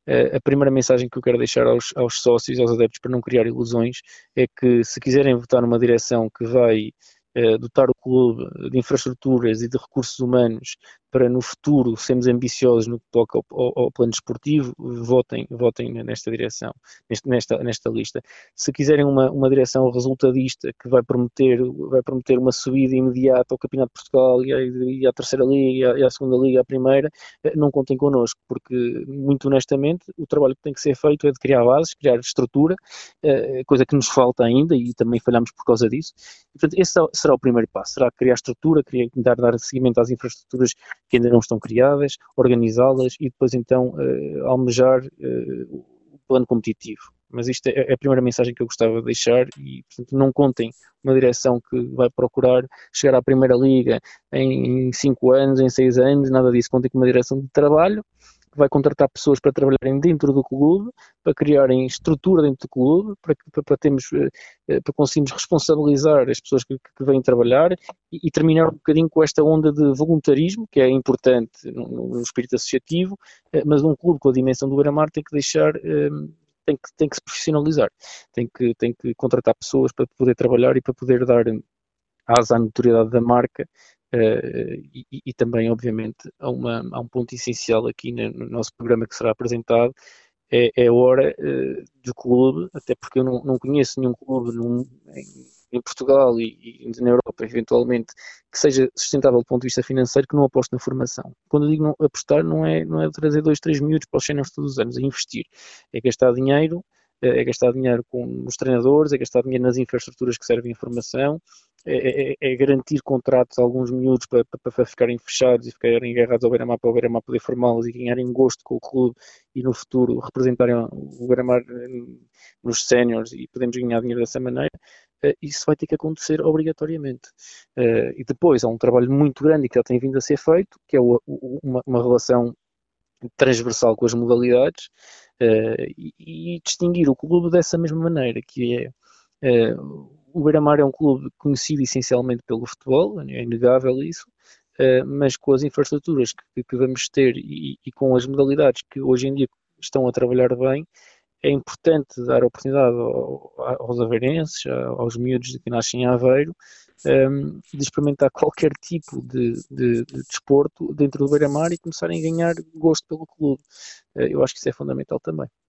A primeira mensagem que eu quero deixar aos sócios, aos adeptos, para não criar ilusões, é que se quiserem votar numa direção que vai dotar o clube de infraestruturas e de recursos humanos para no futuro sermos ambiciosos no que toca ao plano desportivo, votem nesta direção, nesta lista. Se quiserem uma direção resultadista que vai prometer uma subida imediata ao Campeonato de Portugal e à Terceira Liga e à Segunda Liga, à Primeira, não contem connosco, porque, muito honestamente, o trabalho que tem que ser feito é de criar bases, criar estrutura, coisa que nos falta ainda e também falhamos por causa disso. E, portanto, esse será o primeiro passo, será criar estrutura, dar seguimento às infraestruturas que ainda não estão criadas, organizá-las e depois então almejar o plano competitivo. Mas isto é a primeira mensagem que eu gostava de deixar e, portanto, não contem uma direção que vai procurar chegar à Primeira Liga em 5 anos, em 6 anos, nada disso. Contem com uma direção de trabalho que vai contratar pessoas para trabalharem dentro do clube, para criarem estrutura dentro do clube, para conseguirmos responsabilizar as pessoas que vêm trabalhar e terminar um bocadinho com esta onda de voluntarismo, que é importante no espírito associativo, mas um clube com a dimensão do Beira-Mar tem que deixar tem que se profissionalizar, tem que contratar pessoas para poder trabalhar e para poder dar asa à notoriedade da marca e também, obviamente, há um ponto essencial aqui no nosso programa que será apresentado, é a hora do clube, até porque eu não conheço nenhum clube em Portugal e na Europa, eventualmente, que seja sustentável do ponto de vista financeiro, que não aposte na formação. Quando eu digo não, apostar, não é trazer 2, 3 miúdos para os séniores todos os anos, é investir, é gastar dinheiro com os treinadores, é gastar dinheiro nas infraestruturas que servem à formação, é garantir contratos a alguns miúdos para ficarem fechados e ficarem agarrados ao Beira-Mar para o Beira-Mar poder formá-los e ganharem gosto com o clube e no futuro representarem o Beira-Mar nos séniores e podemos ganhar dinheiro dessa maneira, isso vai ter que acontecer obrigatoriamente. E depois há um trabalho muito grande e que já tem vindo a ser feito, que é uma relação transversal com as modalidades e distinguir o clube dessa mesma maneira, que é o Beira-Mar é um clube conhecido essencialmente pelo futebol, é inegável isso, mas com as infraestruturas que vamos ter e com as modalidades que hoje em dia estão a trabalhar bem, é importante dar oportunidade aos aveirenses, aos miúdos que nascem em Aveiro, de experimentar qualquer tipo de desporto dentro do Beira-Mar e começarem a ganhar gosto pelo clube. Eu acho que isso é fundamental também.